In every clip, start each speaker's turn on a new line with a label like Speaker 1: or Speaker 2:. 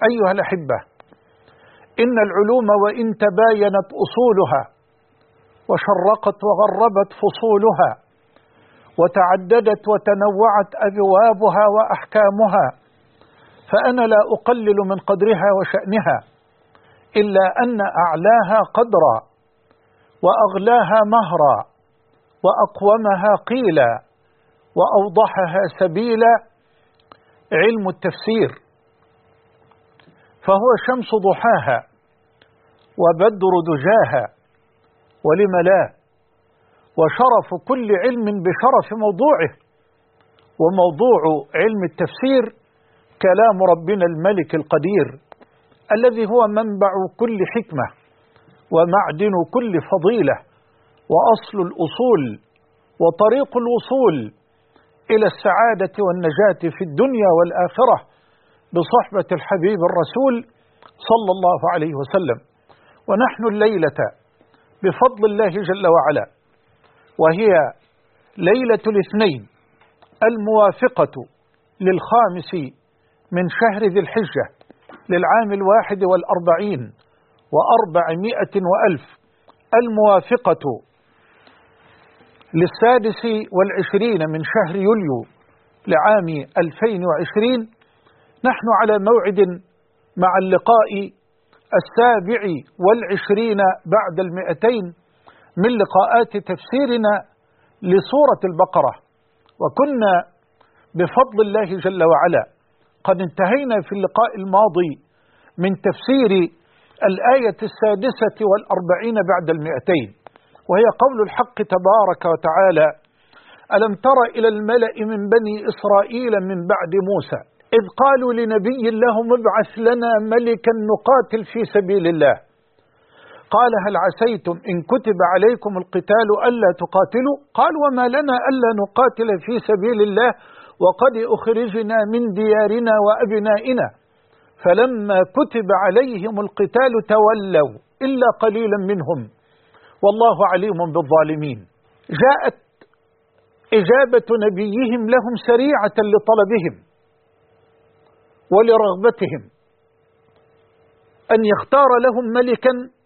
Speaker 1: أيها الأحبة، إن العلوم وإن تباينت أصولها وشرقت وغربت فصولها وتعددت وتنوعت أبوابها وأحكامها، فأنا لا أقلل من قدرها وشأنها، إلا أن أعلاها قدرا وأغلاها مهرا وأقومها قيلا وأوضحها سبيلا علم التفسير، فهو شمس ضحاها وبدر دجاها، ولم لا، وشرف كل علم بشرف موضوعه، وموضوع علم التفسير كلام ربنا الملك القدير الذي هو منبع كل حكمة ومعدن كل فضيلة وأصل الأصول وطريق الوصول إلى السعادة والنجاة في الدنيا والآخرة بصحبة الحبيب الرسول صلى الله عليه وسلم. ونحن الليلة بفضل الله جل وعلا، وهي ليلة الاثنين الموافقة للخامس من شهر ذي الحجة للعام 41 و400 وألف، الموافقة ل26 من شهر يوليو لعام 2020. نحن على موعد مع اللقاء 27 بعد 200 من لقاءات تفسيرنا لسورة البقرة، وكنا بفضل الله جل وعلا قد انتهينا في اللقاء الماضي من تفسير الآية 46 بعد 200، وهي قول الحق تبارك وتعالى: ألم تر إلى الملأ من بني إسرائيل من بعد موسى إذ قالوا لنبي لهم ابعث لنا ملكا نقاتل في سبيل الله، قال هل عسيتم إن كتب عليكم القتال ألا تقاتلوا؟ قال وما لنا ألا نقاتل في سبيل الله وقد أخرجنا من ديارنا وأبنائنا، فلما كتب عليهم القتال تولوا إلا قليلا منهم والله عليم بالظالمين. جاءت إجابة نبيهم لهم سريعة لطلبهم ولرغبتهم أن يختار لهم ملكا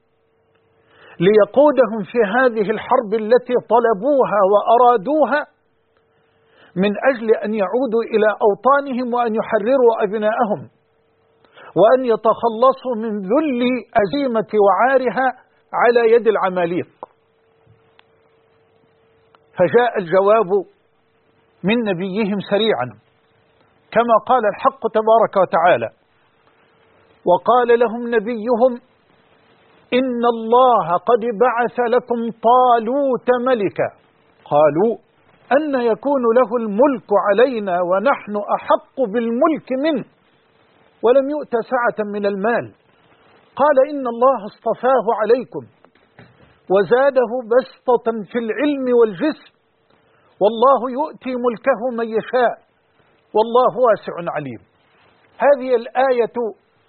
Speaker 1: ليقودهم في هذه الحرب التي طلبوها وأرادوها من أجل أن يعودوا إلى أوطانهم وأن يحرروا أبناءهم وأن يتخلصوا من ذل أزيمة وعارها على يد العماليق. فجاء الجواب من نبيهم سريعا كما قال الحق تبارك وتعالى: وقال لهم نبيهم إن الله قد بعث لكم طالوت ملكا، قالوا أن يكون له الملك علينا ونحن أحق بالملك منه ولم يؤت سعة من المال، قال إن الله اصطفاه عليكم وزاده بسطة في العلم والجسم والله يؤتي ملكه من يشاء والله واسع عليم. هذه الآية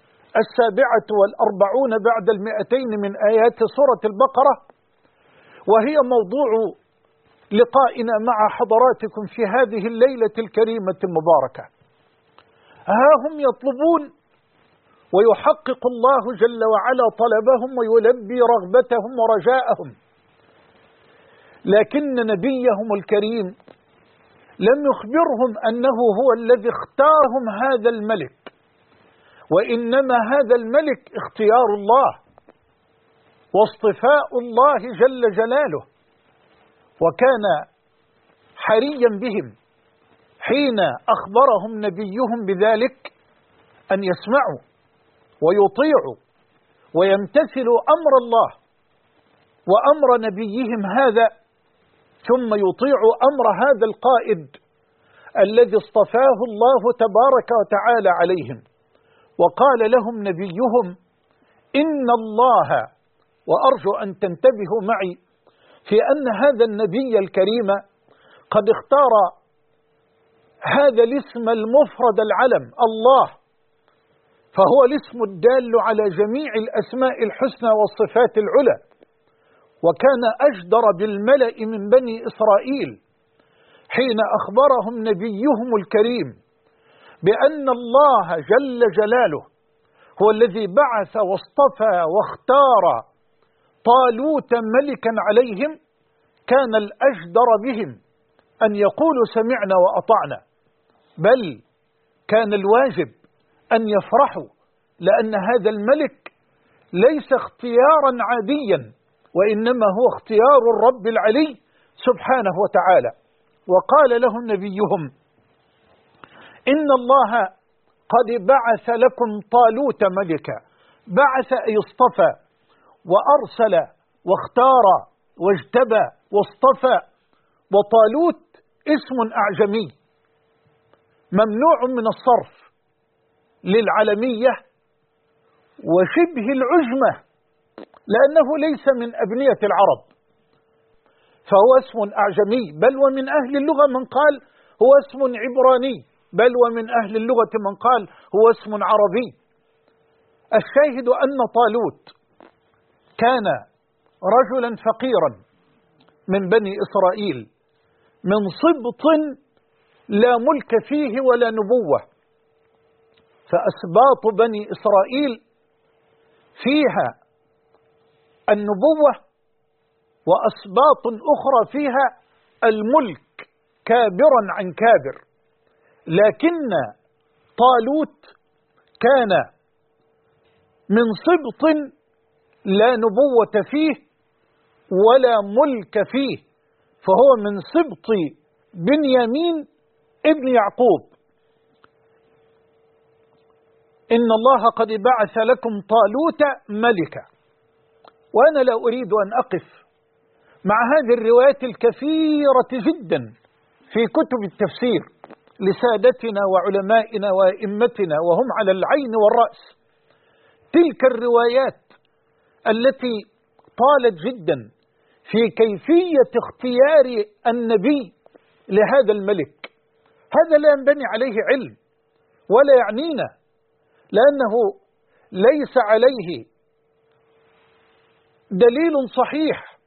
Speaker 1: 47 بعد 200 من آيات سورة البقرة، وهي موضوع لقائنا مع حضراتكم في هذه الليلة الكريمة المباركة. ها هم يطلبون ويحقق الله جل وعلا طلبهم ويلبي رغبتهم ورجاءهم، لكن نبيهم الكريم لم يخبرهم أنه هو الذي اختارهم هذا الملك، وإنما هذا الملك اختيار الله واصطفاء الله جل جلاله، وكان حريا بهم حين أخبرهم نبيهم بذلك أن يسمعوا ويطيعوا ويمتثلوا أمر الله وأمر نبيهم هذا، ثم يطيعوا أمر هذا القائد الذي اصطفاه الله تبارك وتعالى عليهم. وقال لهم نبيهم إن الله، وأرجو أن تنتبهوا معي في أن هذا النبي الكريم قد اختار هذا الاسم المفرد العلم الله، فهو الاسم الدال على جميع الأسماء الحسنى والصفات العلى، وكان أجدر بالملأ من بني إسرائيل حين أخبرهم نبيهم الكريم بأن الله جل جلاله هو الذي بعث واصطفى واختار طالوت ملكا عليهم، كان الأجدر بهم أن يقولوا سمعنا وأطعنا، بل كان الواجب أن يفرحوا، لأن هذا الملك ليس اختيارا عاديا، وإنما هو اختيار الرب العلي سبحانه وتعالى. وقال لهم نبيهم: إن الله قد بعث لكم طالوت ملكا. بعث أي اصطفى وأرسل واختار واجتبى واصطفى. وطالوت اسم أعجمي ممنوع من الصرف للعلمية وشبه العجمة، لأنه ليس من أبنية العرب، فهو اسم أعجمي، بل ومن أهل اللغة من قال هو اسم عبراني، بل ومن أهل اللغة من قال هو اسم عربي. الشاهد أن طالوت كان رجلا فقيرا من بني إسرائيل، من سبط لا ملك فيه ولا نبوة، فأسباط بني إسرائيل فيها النبوة، وأسباط أخرى فيها الملك كابرا عن كابر. لكن طالوت كان من سبط لا نبوة فيه ولا ملك فيه، فهو من سبط بنيامين ابن يعقوب. إن الله قد بعث لكم طالوت ملكا. وأنا لا أريد أن أقف مع هذه الروايات الكثيرة جدا في كتب التفسير لسادتنا وعلمائنا وأئمتنا، وهم على العين والرأس. تلك الروايات التي طالت جدا في كيفية اختيار النبي لهذا الملك، هذا لا ينبني عليه علم ولا يعنينا، لأنه ليس عليه دليل صحيح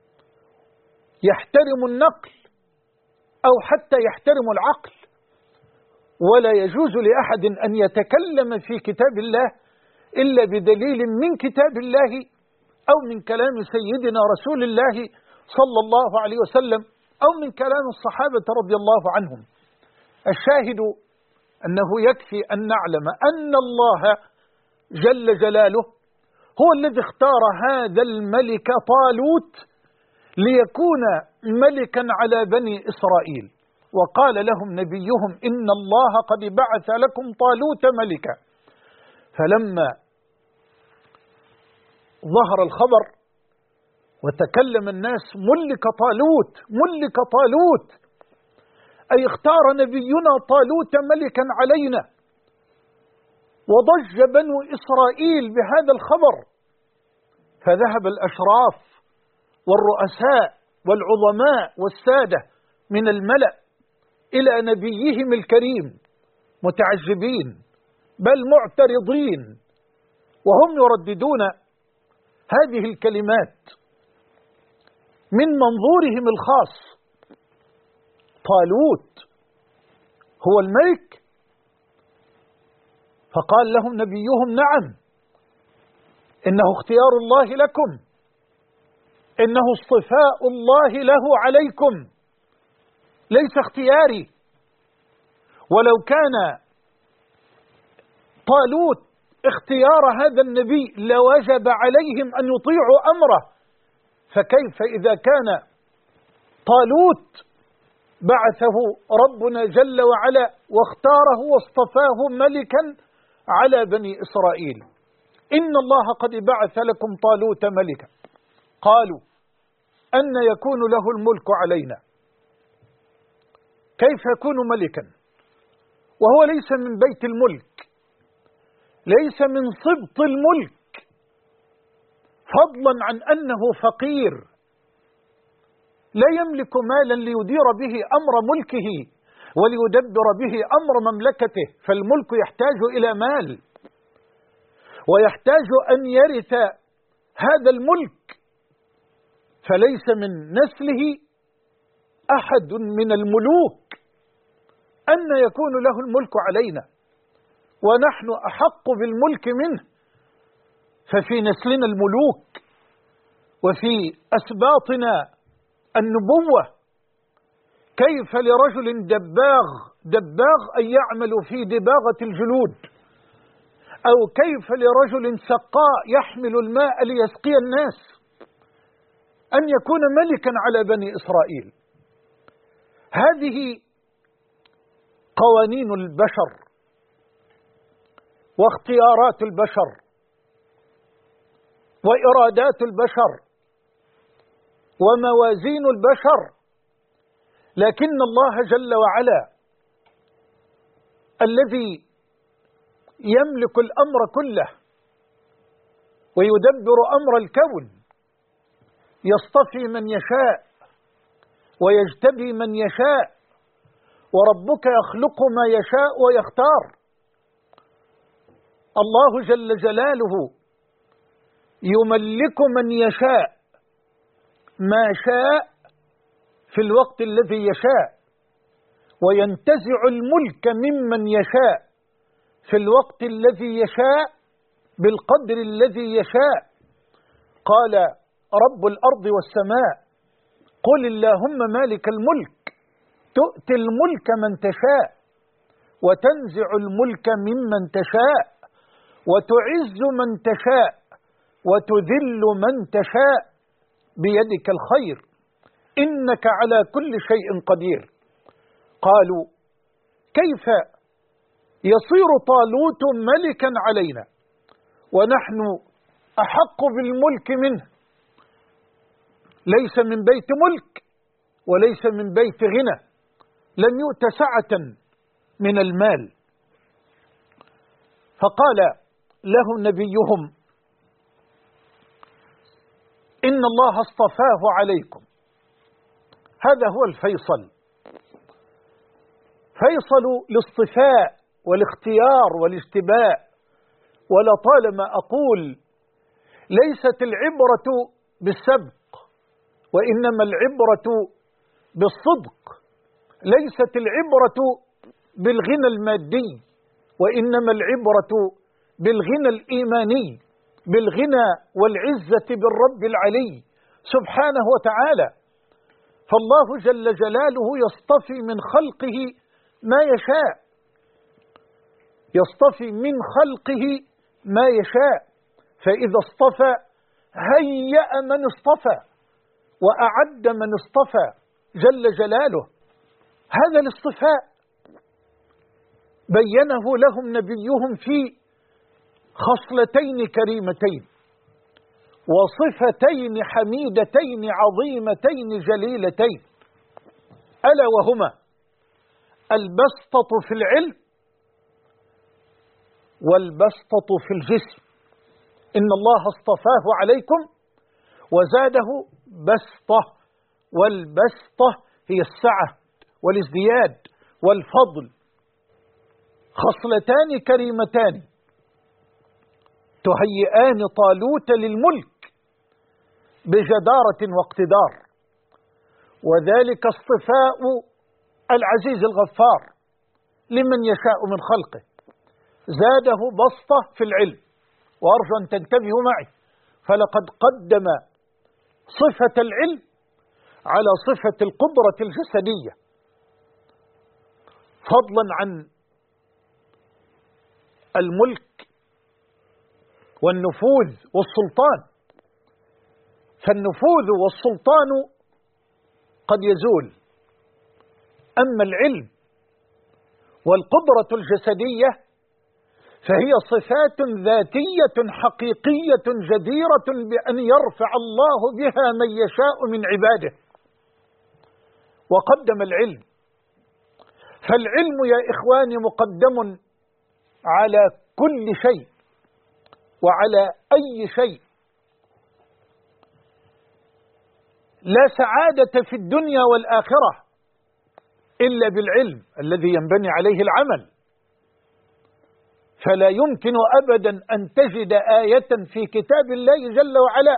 Speaker 1: يحترم النقل أو حتى يحترم العقل. ولا يجوز لأحد أن يتكلم في كتاب الله إلا بدليل من كتاب الله أو من كلام سيدنا رسول الله صلى الله عليه وسلم أو من كلام الصحابة رضي الله عنهم. الشاهد أنه يكفي أن نعلم أن الله جل جلاله هو الذي اختار هذا الملك طالوت ليكون ملكا على بني إسرائيل. وقال لهم نبيهم: إن الله قد بعث لكم طالوت ملكا. فلما ظهر الخبر وتكلم الناس: ملك طالوت، ملك طالوت، أي اختار نبينا طالوت ملكا علينا. وضج بنو إسرائيل بهذا الخبر، فذهب الأشراف والرؤساء والعظماء والسادة من الملأ إلى نبيهم الكريم متعجبين بل معترضين، وهم يرددون هذه الكلمات من منظورهم الخاص: طالوت هو الملك؟ فقال لهم نبيهم: نعم، إنه اختيار الله لكم، إنه اصطفاء الله له عليكم، ليس اختياري. ولو كان طالوت اختيار هذا النبي لوجب عليهم أن يطيعوا أمره، فكيف إذا كان طالوت بعثه ربنا جل وعلا واختاره واصطفاه ملكا على بني إسرائيل؟ إن الله قد بعث لكم طالوت ملكا. قالوا: أن يكون له الملك علينا؟ كيف يكون ملكا وهو ليس من بيت الملك، ليس من سبط الملك، فضلا عن أنه فقير لا يملك مالا ليدير به أمر ملكه وليدبر به أمر مملكته، فالملك يحتاج إلى مال ويحتاج أن يرث هذا الملك، فليس من نسله أحد من الملوك. أن يكون له الملك علينا ونحن أحق بالملك منه؟ ففي نسلنا الملوك وفي أسباطنا النبوة. كيف لرجل دباغ أن يعمل في دباغة الجلود، أو كيف لرجل سقاء يحمل الماء ليسقي الناس أن يكون ملكا على بني إسرائيل؟ هذه قوانين البشر واختيارات البشر وإرادات البشر وموازين البشر، لكن الله جل وعلا الذي يملك الأمر كله ويدبر أمر الكون يصطفي من يشاء ويجتبي من يشاء، وربك يخلق ما يشاء ويختار. الله جل جلاله يملك من يشاء ما شاء في الوقت الذي يشاء، وينتزع الملك ممن يشاء في الوقت الذي يشاء بالقدر الذي يشاء. قال رب الأرض والسماء: قل اللهم مالك الملك تؤتي الملك من تشاء وتنزع الملك ممن تشاء وتعز من تشاء وتذل من تشاء بيدك الخير إنك على كل شيء قدير. قالوا: كيف يصير طالوت ملكا علينا ونحن أحق بالملك منه؟ ليس من بيت ملك وليس من بيت غنى، لم يؤت سعة من المال. فقال له نبيهم: إن الله اصطفاه عليكم. هذا هو الفيصل، فيصل الاصطفاء والاختيار والاجتباء. ولطالما أقول: ليست العبرة بالسبق وإنما العبرة بالصدق، ليست العبرة بالغنى المادي وإنما العبرة بالغنى الإيماني، بالغنى والعزة بالرب العلي سبحانه وتعالى. فالله جل جلاله يصطفي من خلقه ما يشاء، يصطفي من خلقه ما يشاء، فإذا اصطفى هيأ من اصطفى وأعد من اصطفى جل جلاله. هذا الاصطفاء بينه لهم نبيهم في خصلتين كريمتين وصفتين حميدتين عظيمتين جليلتين، ألا وهما البسطة في العلم والبسطة في الجسم. إن الله اصطفاه عليكم وزاده بسطة، والبسطة هي السعة والازدياد والفضل. خصلتان كريمتان تهيئان طالوت للملك بجدارة واقتدار، وذلك اصطفاء العزيز الغفار لمن يشاء من خلقه. زاده بسطة في العلم، وأرجو أن تنتبهوا معي، فلقد قدم صفة العلم على صفة القدرة الجسدية، فضلا عن الملك والنفوذ والسلطان. فالنفوذ والسلطان قد يزول، أما العلم والقدرة الجسدية فهي صفات ذاتية حقيقية جديرة بأن يرفع الله بها من يشاء من عباده. وقدم العلم، فالعلم يا إخواني مقدم على كل شيء وعلى أي شيء. لا سعادة في الدنيا والآخرة إلا بالعلم الذي ينبني عليه العمل. فلا يمكن أبدا أن تجد آية في كتاب الله جل وعلا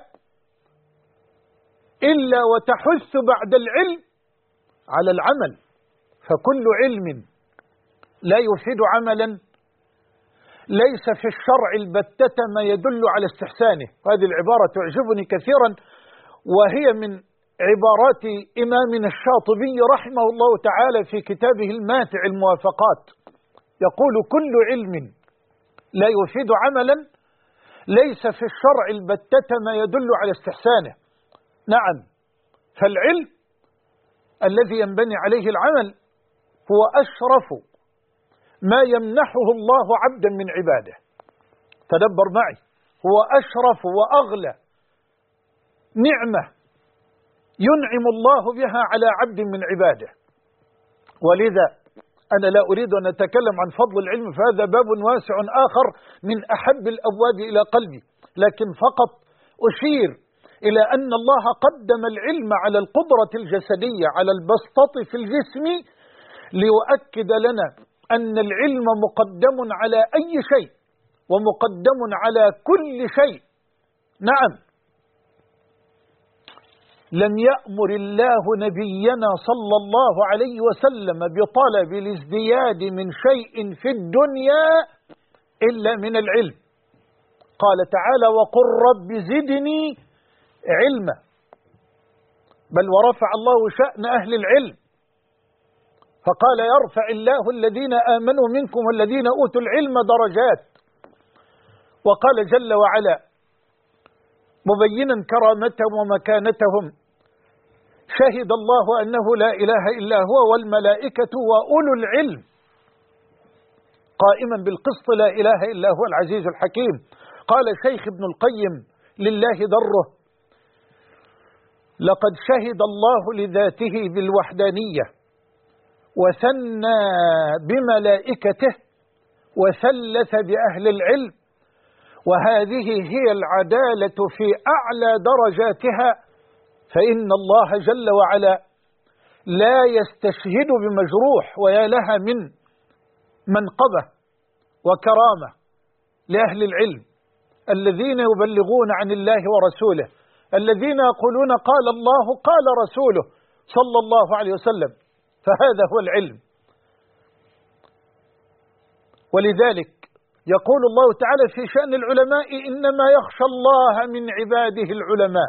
Speaker 1: إلا وتحث بعد العلم على العمل، فكل علم لا يفيد عملا ليس في الشرع البتة ما يدل على استحسانه. هذه العبارة تعجبني كثيرا، وهي من عبارات إمامنا الشاطبي رحمه الله تعالى في كتابه الماتع الموافقات، يقول: كل علم لا يفيد عملا ليس في الشرع البتة ما يدل على استحسانه. نعم، فالعلم الذي ينبني عليه العمل هو أشرف ما يمنحه الله عبدا من عباده. تدبر معي، هو أشرف وأغلى نعمة ينعم الله بها على عبد من عباده. ولذا أنا لا أريد أن أتكلم عن فضل العلم، فهذا باب واسع آخر من أحب الأبواب إلى قلبي، لكن فقط أشير إلى أن الله قدم العلم على القدرة الجسدية، على البسطة في الجسم، ليؤكد لنا أن العلم مقدم على أي شيء ومقدم على كل شيء. نعم، لم يأمر الله نبينا صلى الله عليه وسلم بطلب الازدياد من شيء في الدنيا إلا من العلم. قال تعالى: وقل رب زدني علما. بل ورفع الله شأن أهل العلم، فقال: يرفع الله الذين آمنوا منكم والذين أوتوا العلم درجات. وقال جل وعلا مبينا كرامتهم ومكانتهم: شهد الله أنه لا إله إلا هو والملائكة وأولو العلم قائما بالقسط لا إله إلا هو العزيز الحكيم. قال شيخ ابن القيم لله دره: لقد شهد الله لذاته بالوحدانية وثنى بملائكته وثلث بأهل العلم، وهذه هي العدالة في أعلى درجاتها، فإن الله جل وعلا لا يستشهد بمجروح، ويا لها من منقبة وكرامة لأهل العلم الذين يبلغون عن الله ورسوله، الذين يقولون قال الله قال رسوله صلى الله عليه وسلم، فهذا هو العلم. ولذلك يقول الله تعالى في شأن العلماء: إنما يخشى الله من عباده العلماء.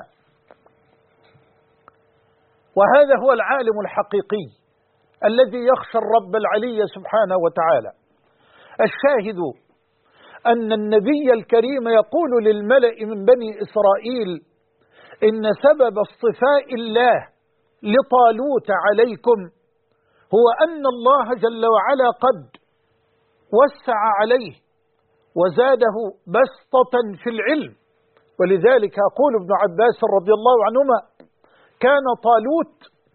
Speaker 1: وهذا هو العالم الحقيقي الذي يخشى الرب العلي سبحانه وتعالى. الشاهد أن النبي الكريم يقول للملأ من بني إسرائيل: إن سبب اصطفاء الله لطالوت عليكم هو أن الله جل وعلا قد وسع عليه وزاده بسطة في العلم. ولذلك يقول ابن عباس رضي الله عنهما: كان طالوت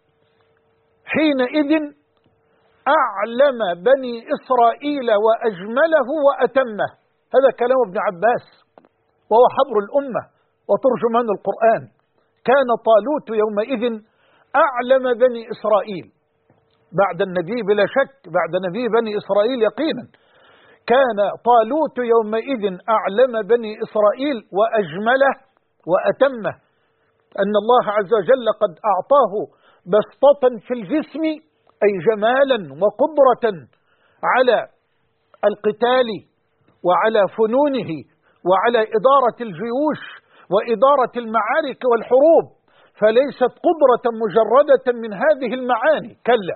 Speaker 1: حينئذ أعلم بني إسرائيل وأجمله وأتمه. هذا كلام ابن عباس، وهو حبر الأمة وترجمان القرآن. كان طالوت يومئذ أعلم بني إسرائيل بعد النبي، بلا شك بعد نبي بني إسرائيل يقينا. كان طالوت يومئذ أعلم بني إسرائيل وأجمله وأتمه، أن الله عز وجل قد أعطاه بسطة في الجسم، أي جمالا وقدرة على القتال وعلى فنونه وعلى إدارة الجيوش وإدارة المعارك والحروب، فليست قدرة مجردة من هذه المعاني، كلا،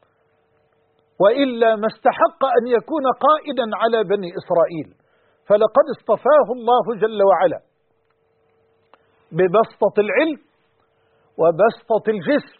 Speaker 1: وإلا ما استحق أن يكون قائدا على بني إسرائيل. فلقد اصطفاه الله جل وعلا ببسطة العلم وبسطة الجسم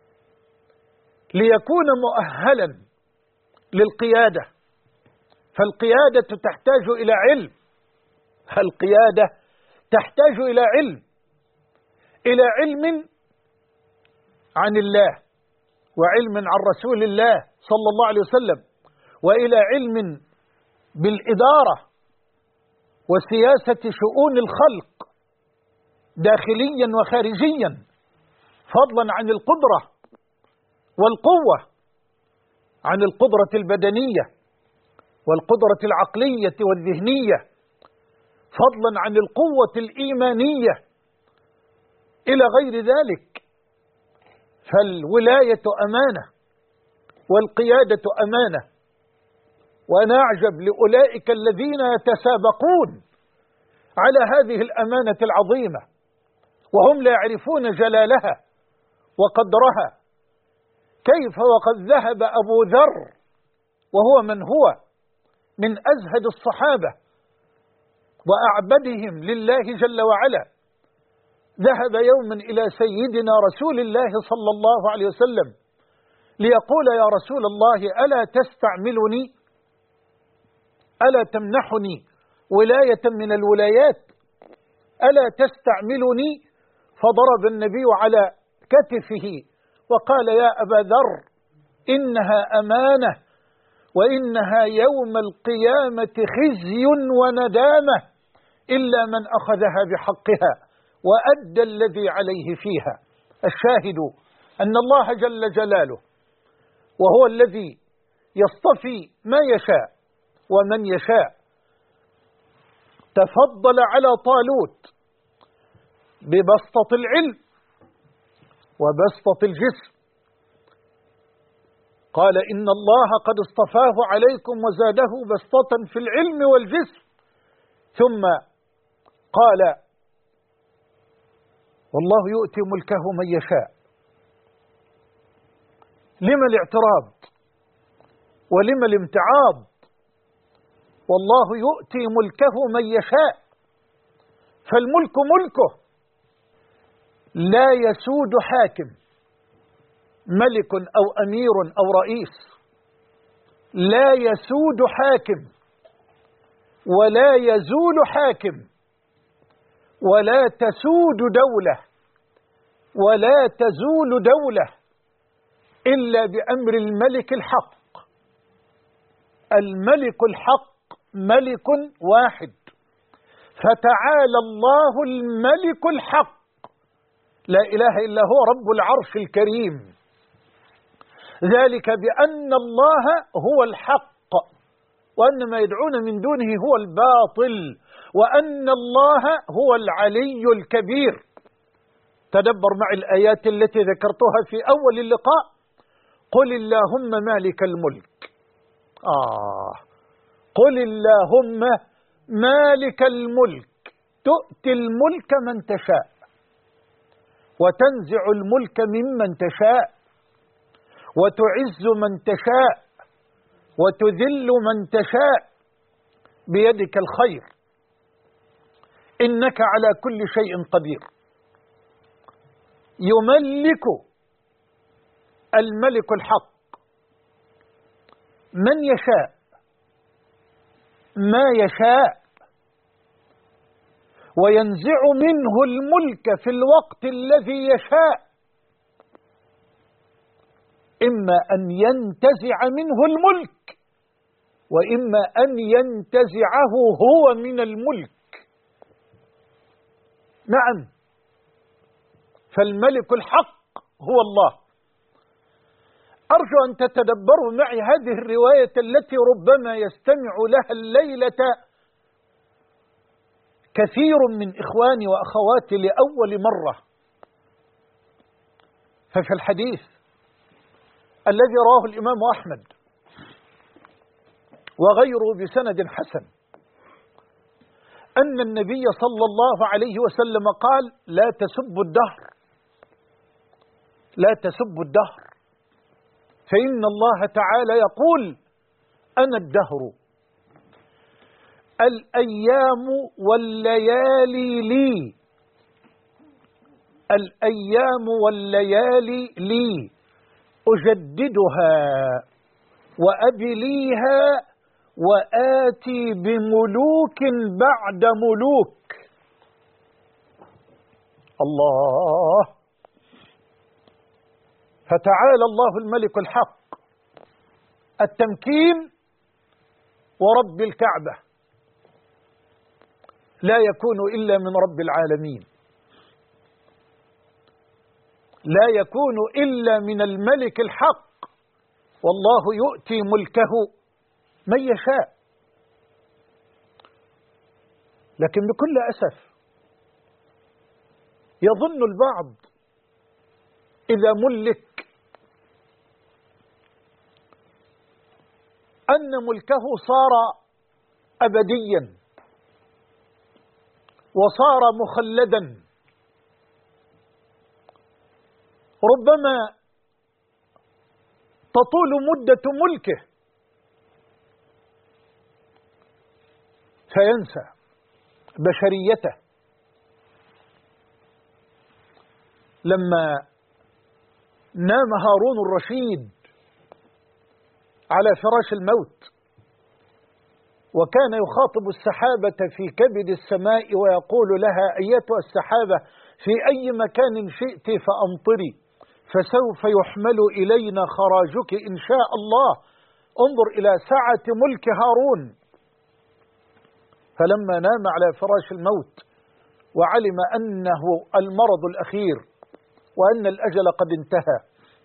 Speaker 1: ليكون مؤهلا للقيادة. فالقيادة تحتاج إلى علم، القيادة تحتاج إلى علم، إلى علم عن الله، وعلم عن رسول الله صلى الله عليه وسلم، وإلى علم بالإدارة وسياسة شؤون الخلق داخليا وخارجيا، فضلا عن القدرة والقوة، عن القدرة البدنية والقدرة العقلية والذهنية، فضلا عن القوة الإيمانية إلى غير ذلك. فالولاية أمانة والقيادة أمانة، ونعجب لأولئك الذين يتسابقون على هذه الأمانة العظيمة وهم لا يعرفون جلالها وقدرها. كيف وقد ذهب أبو ذر وهو من هو من أزهد الصحابة وأعبدهم لله جل وعلا، ذهب يوما إلى سيدنا رسول الله صلى الله عليه وسلم ليقول: يا رسول الله، ألا تستعملني؟ ألا تمنحني ولاية من الولايات؟ ألا تستعملني؟ فضرب النبي على كتفه وقال: يا أبا ذر، إنها أمانة، وإنها يوم القيامة خزي وندامة إلا من أخذها بحقها وأدى الذي عليه فيها. الشاهد أن الله جل جلاله وهو الذي يصطفي ما يشاء ومن يشاء تفضل على طالوت ببسطة العلم وبسطة الجسم. قال: إن الله قد اصطفاه عليكم وزاده بسطة في العلم والجسم. ثم قال: والله يؤتي ملكه من يشاء. لما الاعتراض ولما الامتعاض؟ والله يؤتي ملكه من يشاء، فالملك ملكه لا يسود حاكم، ملك أو أمير أو رئيس، لا يسود حاكم ولا يزول حاكم ولا تسود دولة ولا تزول دولة إلا بأمر الملك الحق. الملك الحق ملك واحد، فتعالى الله الملك الحق، لا إله إلا هو رب العرش الكريم. ذلك بأن الله هو الحق وأن ما يدعون من دونه هو الباطل وأن الله هو العلي الكبير. تدبر معي الآيات التي ذكرتها في أول اللقاء: قل اللهم مالك الملك. قل اللهم مالك الملك تؤتي الملك من تشاء وتنزع الملك ممن تشاء وتعز من تشاء وتذل من تشاء بيدك الخير، إنك على كل شيء قدير. يملك الملك الحق من يشاء ما يشاء، وينزع منه الملك في الوقت الذي يشاء، إما أن ينتزع منه الملك وإما أن ينتزعه هو من الملك. نعم، فالملك الحق هو الله. أرجو أن تتدبروا معي هذه الرواية التي ربما يستمع لها الليلة كثير من إخواني وأخواتي لأول مرة. ففي الحديث الذي رواه الإمام أحمد وغيره بسند حسن أن النبي صلى الله عليه وسلم قال: لا تسبوا الدهر، لا تسبوا الدهر، فإن الله تعالى يقول: أنا الدهر، الأيام والليالي لي، الأيام والليالي لي، أجددها وأبليها وآتي بملوك بعد ملوك. الله. فتعالى الله الملك الحق. التمكين ورب الكعبة لا يكون إلا من رب العالمين، لا يكون إلا من الملك الحق، والله يؤتي ملكه من يشاء. لكن بكل أسف يظن البعض إذا ملك أن ملكه صار أبديا وصار مخلدا. ربما تطول مدة ملكه فينسى بشريته. لما نام هارون الرشيد على فراش الموت وكان يخاطب السحابة في كبد السماء ويقول لها أيتها السحابة في أي مكان شئت فأمطري فسوف يحمل إلينا خراجك إن شاء الله. انظر إلى سعة ملك هارون. فلما نام على فراش الموت وعلم أنه المرض الأخير وأن الأجل قد انتهى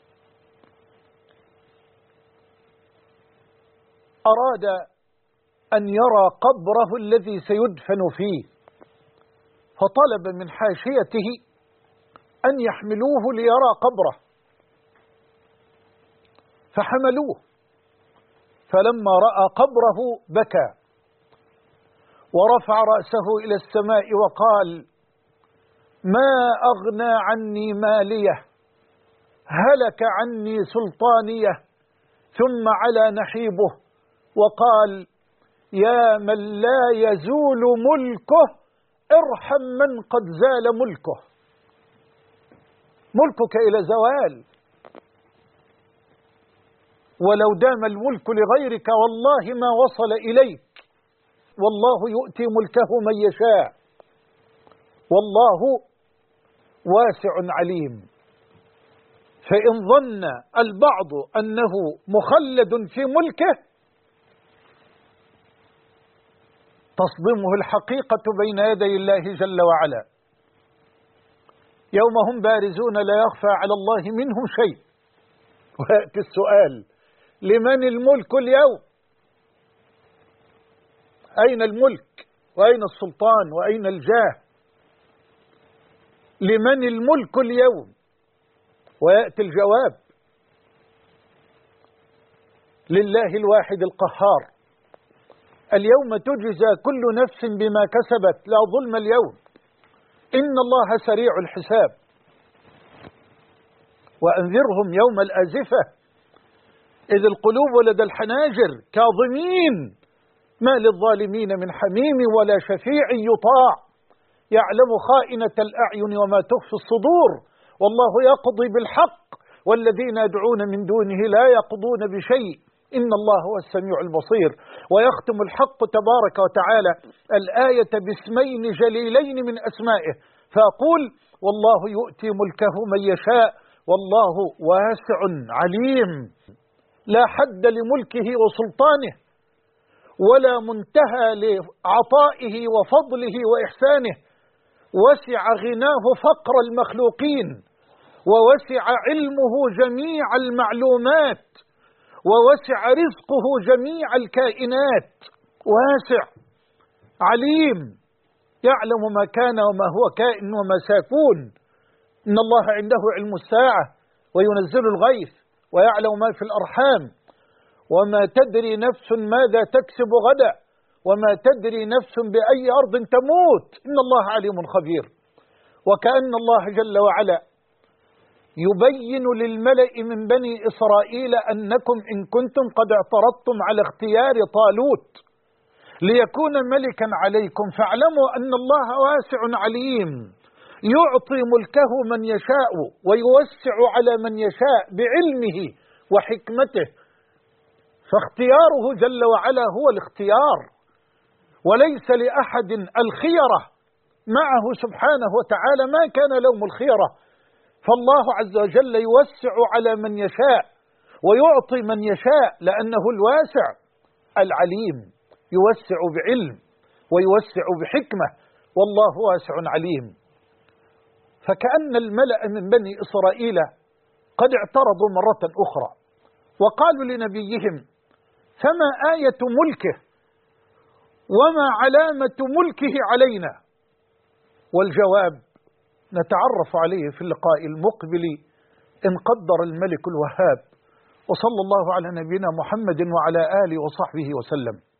Speaker 1: أراد أن يرى قبره الذي سيدفن فيه، فطلب من حاشيته أن يحملوه ليرى قبره، فحملوه. فلما رأى قبره بكى ورفع رأسه إلى السماء وقال: ما أغنى عني ماليه، هلك عني سلطانيه. ثم على نحيبه وقال: يا من لا يزول ملكه ارحم من قد زال ملكه. ملكك إلى زوال، ولو دام الملك لغيرك والله ما وصل إليك. والله يؤتي ملكه من يشاء، والله واسع عليم. فإن ظن البعض أنه مخلد في ملكه تصدمه الحقيقة بين يدي الله جل وعلا. يوم هم بارزون لا يخفى على الله منهم شيء. ويأتي السؤال: لمن الملك اليوم؟ أين الملك وأين السلطان وأين الجاه؟ لمن الملك اليوم؟ ويأتي الجواب: لله الواحد القهار. اليوم تجزى كل نفس بما كسبت لا ظلم اليوم، إن الله سريع الحساب. وأنذرهم يوم الآزفة إذ القلوب لدى الحناجر كاظمين ما للظالمين من حميم ولا شفيع يطاع يعلم خائنة الأعين وما تخفي الصدور والله يقضي بالحق والذين يدعون من دونه لا يقضون بشيء إن الله هو السميع البصير. ويختم الحق تبارك وتعالى الآية باسمين جليلين من أسمائه فأقول: والله يؤتي ملكه من يشاء والله واسع عليم. لا حد لملكه وسلطانه ولا منتهى لعطائه وفضله وإحسانه. وسع غناه فقر المخلوقين، ووسع علمه جميع المعلومات، ووسع رزقه جميع الكائنات. واسع عليم يعلم ما كان وما هو كائن وما سيكون. إن الله عنده علم الساعة وينزل الغيث ويعلم ما في الأرحام وما تدري نفس ماذا تكسب غدا وما تدري نفس بأي أرض تموت إن الله عليم خبير. وكأن الله جل وعلا يبين للملأ من بني إسرائيل أنكم إن كنتم قد اعترضتم على اختيار طالوت ليكون ملكا عليكم فاعلموا أن الله واسع عليم يعطي ملكه من يشاء ويوسع على من يشاء بعلمه وحكمته. فاختياره جل وعلا هو الاختيار وليس لأحد الخيرة معه سبحانه وتعالى، ما كان لهم الخيرة. فالله عز وجل يوسع على من يشاء ويعطي من يشاء لأنه الواسع العليم، يوسع بعلم ويوسع بحكمة والله واسع عليم. فكأن الملأ من بني إسرائيل قد اعترضوا مرة أخرى وقالوا لنبيهم: فما آية ملكه وما علامة ملكه علينا؟ والجواب نتعرف عليه في اللقاء المقبل إن قدر الملك الوهاب. وصلى الله على نبينا محمد وعلى آله وصحبه وسلم.